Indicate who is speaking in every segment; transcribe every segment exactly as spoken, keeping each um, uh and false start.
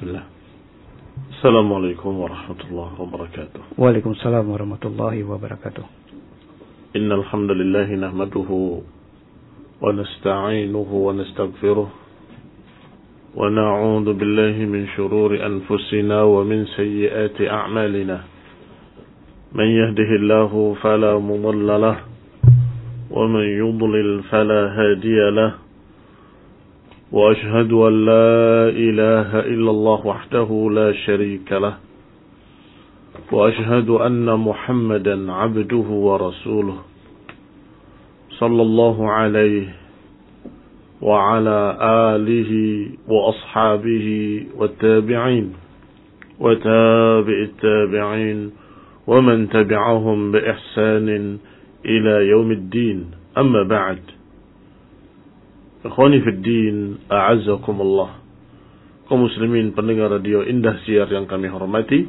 Speaker 1: Bismillah. Assalamualaikum warahmatullahi wabarakatuh.
Speaker 2: Waalaikumsalam warahmatullahi wabarakatuh.
Speaker 1: Innal hamdalillah nahmaduhu wa nasta'inuhu wa nastaghfiruh wa na'udzu billahi min shururi anfusina wa min sayyiati a'malina. Man yahdihillahu fala mudilla lahu wa man yudlil fala hadiya lahu. وأشهد أن لا إله إلا الله وحده لا شريك له وأشهد أن محمدا عبده ورسوله صلى الله عليه وعلى آله وأصحابه والتابعين وتابع التابعين ومن تبعهم بإحسان إلى يوم الدين. أما بعد. Ikhwani fid din, a'azzakumullah. Kaum muslimin pendengar radio Indah Siar yang kami hormati.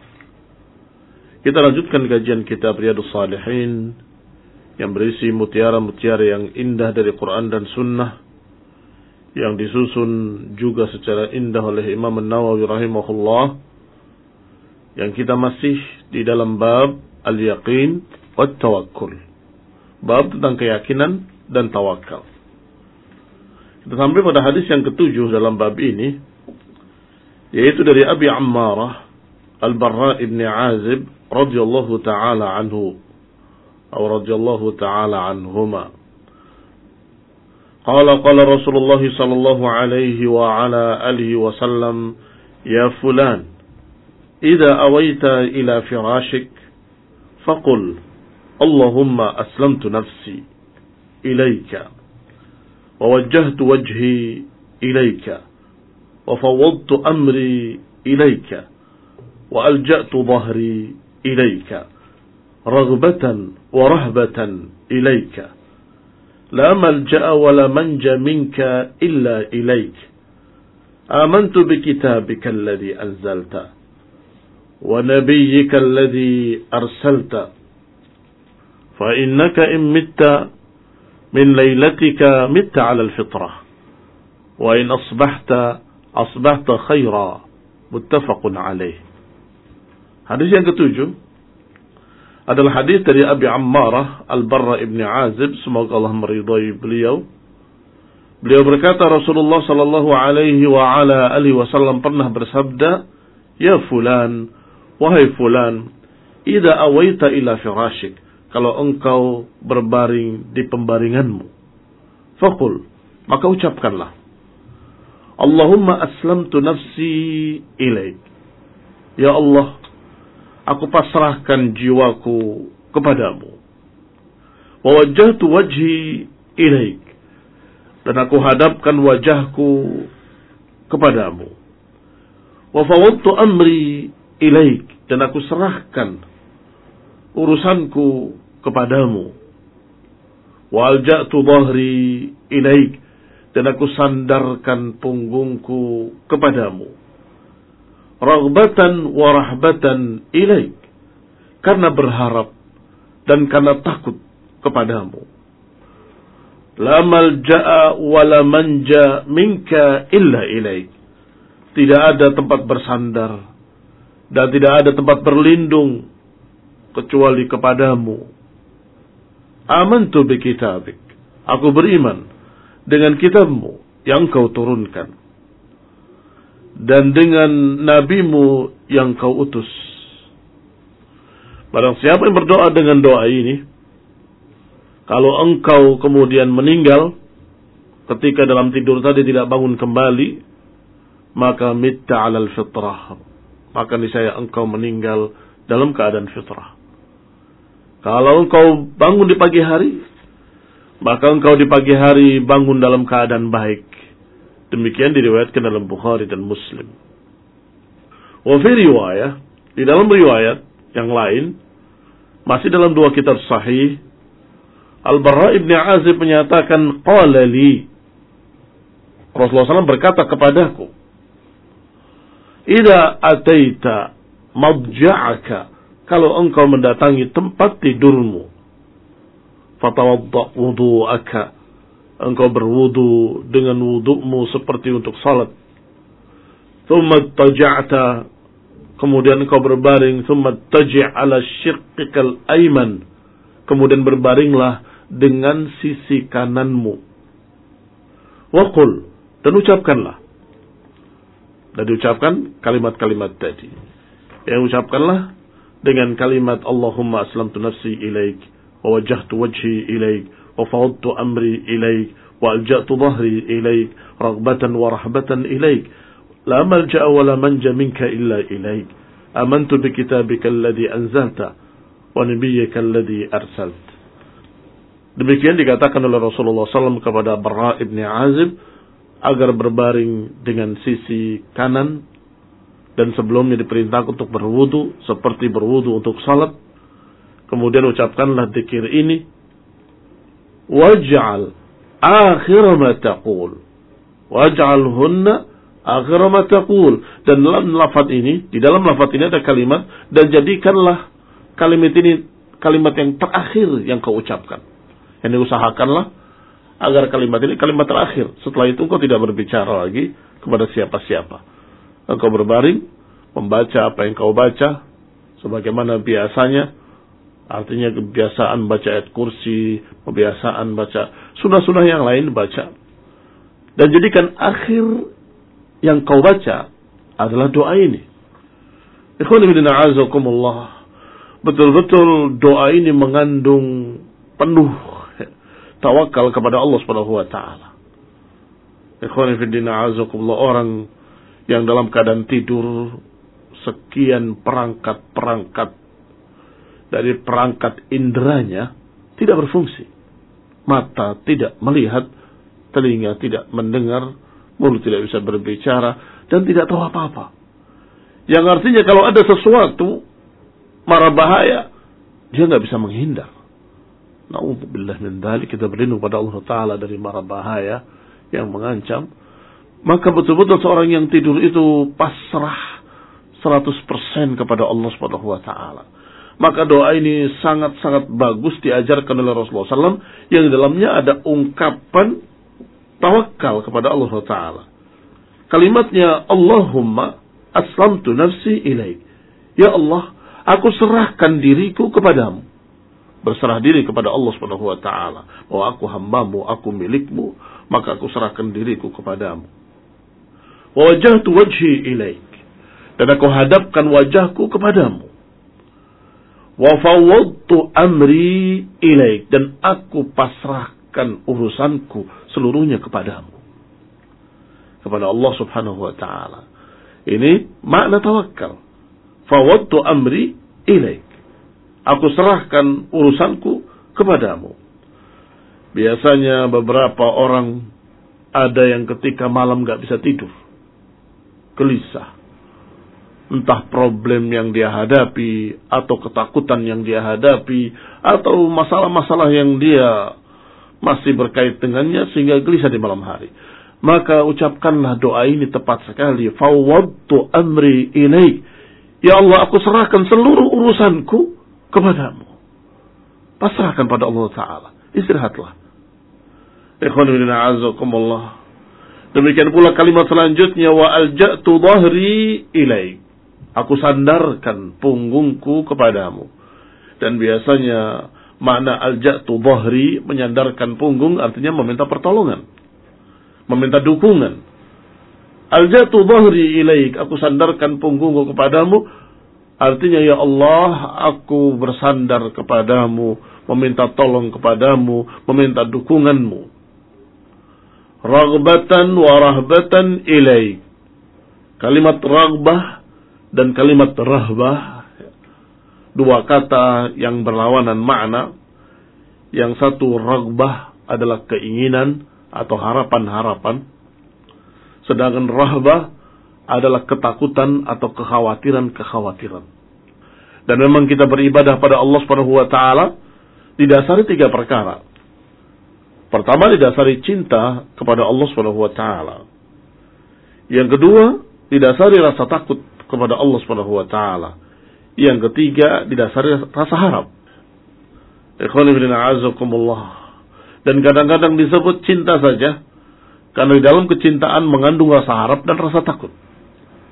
Speaker 1: Kita lanjutkan kajian kitab Riyadhus Shalihin yang berisi mutiara-mutiara yang indah dari Quran dan Sunnah, yang disusun juga secara indah oleh Imam An-Nawawi rahimahullah. Yang kita masih di dalam bab al-yaqin wat tawakkul. Bab tentang keyakinan dan tawakal. Kita sampai pada hadis yang ketujuh dalam bab ini, yaitu dari Abi Ammarah Al-Barra ibn Azib radhiyallahu ta'ala anhu atau radhiyallahu ta'ala anhuma. Qala qala Rasulullah sallallahu alaihi wa ala alihi wa sallam, ya fulan, idza awaita ila firashik faqul Allahumma aslamtu nafsi ilaika ووجهت وجهي إليك وفوضت أمري إليك وألجأت ظهري إليك رغبة ورهبة إليك لا ملجأ ولا منجى منك إلا إليك آمنت بكتابك الذي أنزلت ونبيك الذي أرسلت فإنك إن مت من ليلتك مت على الفطرة وإن أصبحت أصبحت خيرا متفق عليه. Hadis yang ketujuh adalah hadis dari Abi Ammarah Al-Barra ibn Azib, semoga Allah meridai beliau. Beliau berkata, Rasulullah sallallahu alaihi wa ala alihi wasallam pernah bersabda, ya fulan, wahai fulan, idza awaita ila firashik, kalau engkau berbaring di pembaringanmu, faqul, maka ucapkanlah, Allahumma aslamtu nafsi ilaik. Ya Allah, aku pasrahkan jiwaku kepadamu. Wa wajjahtu wajhi ilaik, dan aku hadapkan wajahku kepadamu. Wa fawwadtu amri ilaik, dan aku serahkan urusanku kepadamu. Wa alja'tu dhahri ilaik, dan aku sandarkan punggungku kepadamu. Raghbatan wa rahbatan ilaik, karena berharap dan karena takut kepadamu. La malja'a wa la manja minka illa ilaik, tidak ada tempat bersandar dan tidak ada tempat berlindung kecuali kepadamu. Amantu bi kitabik, aku beriman dengan kitabmu yang kau turunkan dan dengan nabimu yang kau utus. Barang siapa yang berdoa dengan doa ini, kalau engkau kemudian meninggal ketika dalam tidur tadi tidak bangun kembali, maka mitta 'alal fitrah, maka niscaya engkau meninggal dalam keadaan fitrah. Kalau engkau bangun di pagi hari, maka engkau di pagi hari bangun dalam keadaan baik. Demikian diriwayatkan dalam Bukhari dan Muslim. Wa fi riwayah, di dalam riwayat yang lain, masih dalam dua kitab sahih, Al-Barra ibn Azib menyatakan, qala li, Rasulullah shallallahu alaihi wasallam berkata kepadaku, idza ataita madja'aka, kalau engkau mendatangi tempat tidurmu, fatawadda wudu'aka, engkau berwudu dengan wudu'mu seperti untuk salat, thumma taja'ta, kemudian engkau berbaring, thumma taji' ala syiqqikal ayman, kemudian berbaringlah dengan sisi kananmu. Wa qul, dan ucapkanlah. Dan diucapkan kalimat-kalimat tadi. Yang ucapkanlah dengan kalimat Allahumma aslamtu nafsi ilaik, wa wajjahtu wajhi ilaik, wa fawwadtu amri ilaik, wa alja'tu dhahri ilaik, raghbatan wa rahbatan ilaik, la malja'a wa la manja minka illa ilaik, amantu bi kitabika alladhi anzalta, wa nabiyyika alladhi arsalt. Demikian dikatakan oleh Rasulullah shallallahu alaihi wasallam kepada Bara ibn Azib agar berbaring dengan sisi kanan, dan sebelumnya diperintahkan untuk berwudu seperti berwudu untuk salat. Kemudian ucapkanlah dzikir ini, waj'al akhir ma taqul, waj'alhunna akhir ma taqul, dan dalam lafaz ini, di dalam lafaz ini ada kalimat, dan jadikanlah kalimat ini kalimat yang terakhir yang kau ucapkan. Yang diusahakanlah agar kalimat ini kalimat terakhir. Setelah itu engkau tidak berbicara lagi kepada siapa-siapa. Engkau berbaring, membaca apa yang kau baca, sebagaimana biasanya. Artinya kebiasaan baca ayat kursi, kebiasaan baca sunah-sunah yang lain baca. Dan jadikan akhir yang kau baca adalah doa ini. Ikhwan fillah a'azakumullah. Betul-betul doa ini mengandung penuh tawakal kepada Allah Subhanahu wa taala. Ikhwan fillah a'azakumullah, orang yang dalam keadaan tidur, sekian perangkat-perangkat dari perangkat inderanya tidak berfungsi. Mata tidak melihat, telinga tidak mendengar, mulut tidak bisa berbicara, dan tidak tahu apa-apa. Yang artinya kalau ada sesuatu mara bahaya, dia nggak bisa menghindar. Na'udzubillah min dzalik, kita berlindung pada Allah Ta'ala dari mara bahaya yang mengancam. Maka betul-betul seorang yang tidur itu pasrah seratus persen kepada Allah Subhanahu wa taala. Maka doa ini sangat-sangat bagus diajarkan oleh Rasulullah shallallahu alaihi wasallam, yang di dalamnya ada ungkapan tawakal kepada Allah Ta'ala. Kalimatnya, Allahumma aslamtu nafsi ilaik. Ya Allah, aku serahkan diriku kepadamu. Berserah diri kepada Allah Subhanahu wa taala, bahwa aku hambamu, aku milikmu, maka aku serahkan diriku kepadamu. Wa wajjahtu wajhi ilaik, dan aku hadapkan wajahku kepadamu. Wa fawwadtu amri ilaik, dan aku pasrahkan urusanku seluruhnya kepadamu, kepada Allah Subhanahu wa taala. Ini makna tawakal. Fawwadtu amri ilaik, aku serahkan urusanku kepadamu. Biasanya beberapa orang ada yang ketika malam gak bisa tidur, gelisah. Entah problem yang dia hadapi, atau ketakutan yang dia hadapi, atau masalah-masalah yang dia masih berkait dengannya sehingga gelisah di malam hari. Maka ucapkanlah doa ini tepat sekali. Fawwadtu amri ilaik. Ya Allah, aku serahkan seluruh urusanku kepadamu. Pasrahkan pada Allah Ta'ala. Istirahatlah. Ikhwan fillah a'azakumullah. Demikian pula kalimat selanjutnya, wa alja'tu dhahri ilaik. Aku sandarkan punggungku kepadamu. Dan biasanya makna alja'tu dhahri, menyandarkan punggung, artinya meminta pertolongan, meminta dukungan. Alja'tu dhahri ilaik, aku sandarkan punggungku kepadamu, artinya ya Allah, aku bersandar kepadamu, meminta tolong kepadamu, meminta dukunganmu. Raghbatan wa rahbatan ilaik. Kalimat raghbah dan kalimat rahbah, dua kata yang berlawanan makna. Yang satu raghbah adalah keinginan atau harapan-harapan, sedangkan rahbah adalah ketakutan atau kekhawatiran-kekhawatiran. Dan memang kita beribadah pada Allah Subhanahu wa taala didasari tiga perkara. Pertama, didasari cinta kepada Allah Subhanahu wa taala. Yang kedua, didasari rasa takut kepada Allah Subhanahu wa taala. Yang ketiga, didasari rasa harap. Ikhwani fillah a'azakumullah. Dan kadang-kadang disebut cinta saja, karena di dalam kecintaan mengandung rasa harap dan rasa takut.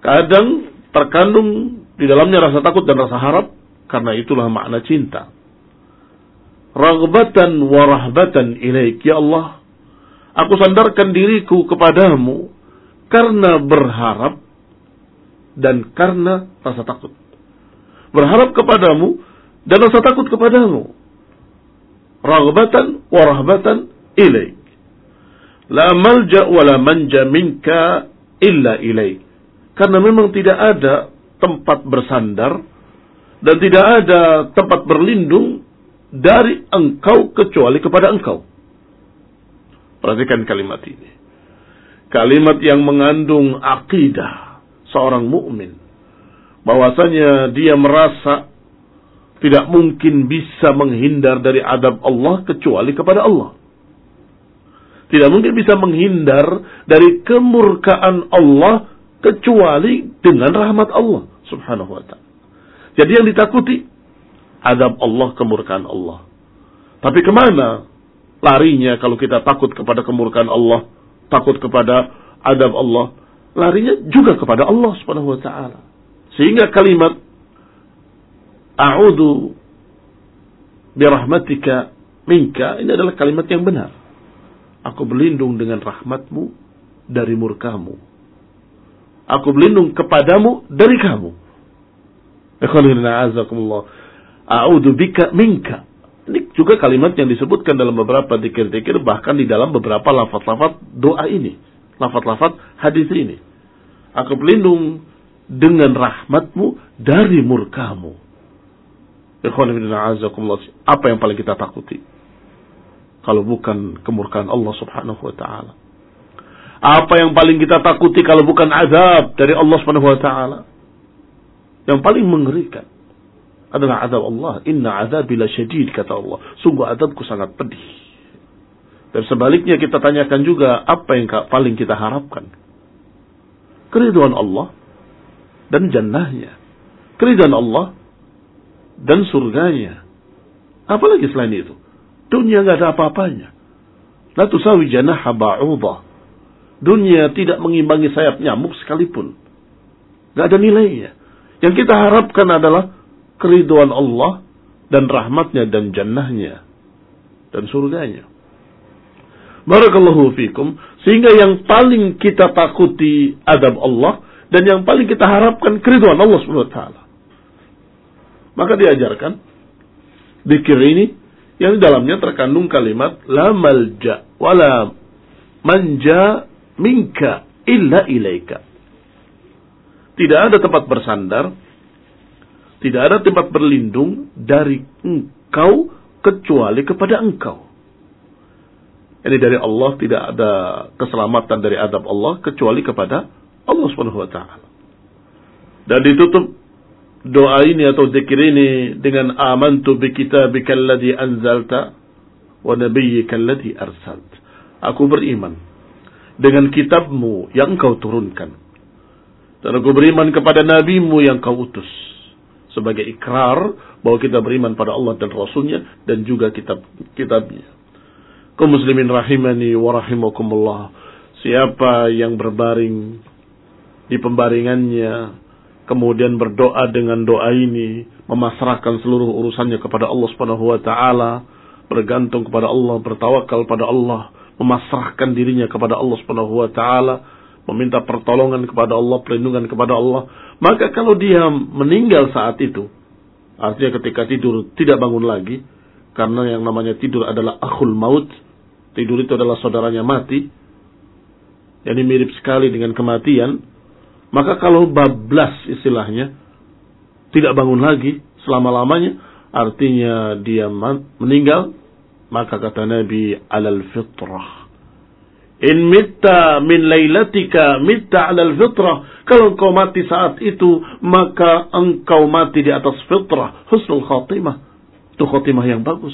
Speaker 1: kadang terkandung di dalamnya rasa takut dan rasa harap, karena itulah makna cinta. Raghbatan wa rahbatan ilaik, ya Allah, aku sandarkan diriku kepadamu karena berharap dan karena rasa takut. Berharap kepadamu dan rasa takut kepadamu. Raghbatan wa rahbatan ilaik. La malja wa la manja minka illa ilaik. Karena memang tidak ada tempat bersandar dan tidak ada tempat berlindung dari engkau kecuali kepada engkau. Perhatikan kalimat ini. Kalimat yang mengandung akidah seorang mukmin, bahwasanya dia merasa tidak mungkin bisa menghindar dari adab Allah kecuali kepada Allah. Tidak mungkin bisa menghindar dari kemurkaan Allah kecuali dengan rahmat Allah subhanahu wa ta'ala. Jadi yang ditakuti adab Allah, kemurkaan Allah. Tapi kemana larinya kalau kita takut kepada kemurkaan Allah, takut kepada adab Allah? Larinya juga kepada Allah subhanahu wa ta'ala. Sehingga kalimat a'udhu birahmatika minka, ini adalah kalimat yang benar. Aku berlindung dengan rahmatmu dari murkamu. Aku berlindung kepadamu dari kamu. A'udhu bika minka. Ini juga kalimat yang disebutkan dalam beberapa dzikir-dzikir, bahkan di dalam beberapa lafaz-lafaz doa ini, lafaz-lafaz hadis ini. Aku berlindung dengan rahmatmu dari murkamu. Apa yang paling kita takuti kalau bukan kemurkaan Allah subhanahu wa ta'ala? Apa yang paling kita takuti kalau bukan azab dari Allah subhanahu wa ta'ala? Yang paling mengerikan adalah azab Allah. Inna azabi lasyadid, kata Allah. Sungguh azabku sangat pedih. Dan sebaliknya kita tanyakan juga, apa yang paling kita harapkan? Keridhaan Allah dan jannahnya. Keridhaan Allah dan surganya. Apalagi selain itu? Dunia nggak ada apa-apanya. La tusawi janaha ba'udah. Dunia tidak mengimbangi sayap nyamuk sekalipun. Nggak ada nilainya. Yang kita harapkan adalah keridhaan Allah dan rahmatnya dan jannahnya dan surganya. Barakallahu fikum. Sehingga yang paling kita takuti adab Allah dan yang paling kita harapkan keridhaan Allah subhanahu wa ta'ala. Maka diajarkan zikir ini yang di dalamnya terkandung kalimat la malja wala manja minka illa ilaika. Tidak ada tempat bersandar, tidak ada tempat berlindung dari engkau kecuali kepada engkau. Ini dari Allah, tidak ada keselamatan dari adab Allah kecuali kepada Allah subhanahu wa ta'ala. Dan ditutup doa ini atau zikir ini dengan amantu bi kitabika alladhi anzalta wa nabiyyika alladhi arsalt. Aku beriman dengan kitabmu yang engkau turunkan, dan aku beriman kepada nabimu yang kau utus, sebagai ikrar bahwa kita beriman pada Allah dan Rasulnya dan juga kitab-kitabnya. Kaum muslimin rahimani wa rahimakumullah. Siapa yang berbaring di pembaringannya, kemudian berdoa dengan doa ini, memasrahkan seluruh urusannya kepada Allah Subhanahu wa taala, bergantung kepada Allah, bertawakal pada Allah, memasrahkan dirinya kepada Allah Subhanahu wa taala, meminta pertolongan kepada Allah, perlindungan kepada Allah, maka kalau dia meninggal saat itu, artinya ketika tidur tidak bangun lagi, karena yang namanya tidur adalah akhul maut, tidur itu adalah saudaranya mati, yang mirip sekali dengan kematian. Maka kalau bablas istilahnya, tidak bangun lagi selama-lamanya, artinya dia meninggal, maka kata Nabi, alal fitrah. In mitta min lailatika mitta alal fitrah. Kalau engkau mati saat itu, maka engkau mati di atas fitrah. Husnul khatimah. Itu khatimah yang bagus.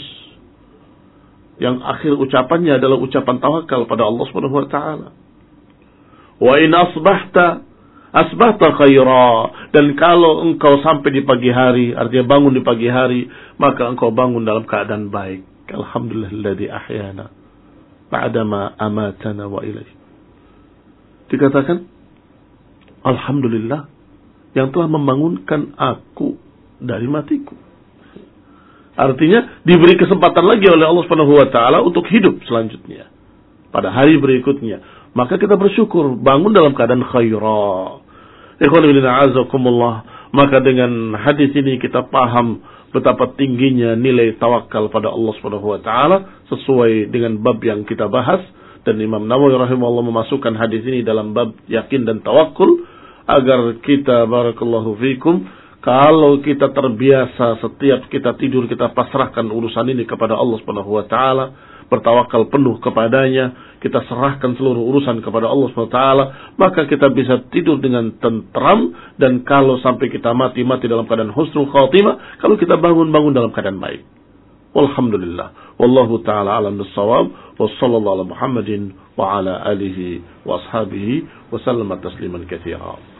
Speaker 1: Yang akhir ucapannya adalah ucapan tawakal pada Allah Subhanahu wa taala. Wa in asbahta asbahta khaira, dan kalau engkau sampai di pagi hari, artinya bangun di pagi hari, maka engkau bangun dalam keadaan baik. Alhamdulillahilladzi ahyana ba'dama amatana wa ilaihi. Dikatakan Alhamdulillah yang telah membangunkan aku dari matiku. Artinya diberi kesempatan lagi oleh Allah Subhanahu wa taala untuk hidup selanjutnya pada hari berikutnya. Maka kita bersyukur bangun dalam keadaan khaira. Ikhwan fillah azakumullah. Maka dengan hadis ini kita paham betapa tingginya nilai tawakal pada Allah Subhanahu wa taala sesuai dengan bab yang kita bahas, dan Imam Nawawi rahimahullah memasukkan hadis ini dalam bab yakin dan tawakul agar kita barakallahu fikum kalau kita terbiasa setiap kita tidur kita pasrahkan urusan ini kepada Allah Subhanahu wa taala, bertawakal penuh kepadanya, kita serahkan seluruh urusan kepada Allah subhanahu wa taala, maka kita bisa tidur dengan tentram, dan kalau sampai kita mati, mati dalam keadaan husnul khatimah, kalau kita bangun-bangun dalam keadaan baik. Walhamdulillah. Wallahu ta'ala alam bissawab. Wa sallallahu ala Muhammadin wa ala alihi wa ashabihi wa sallama tasliman katsira.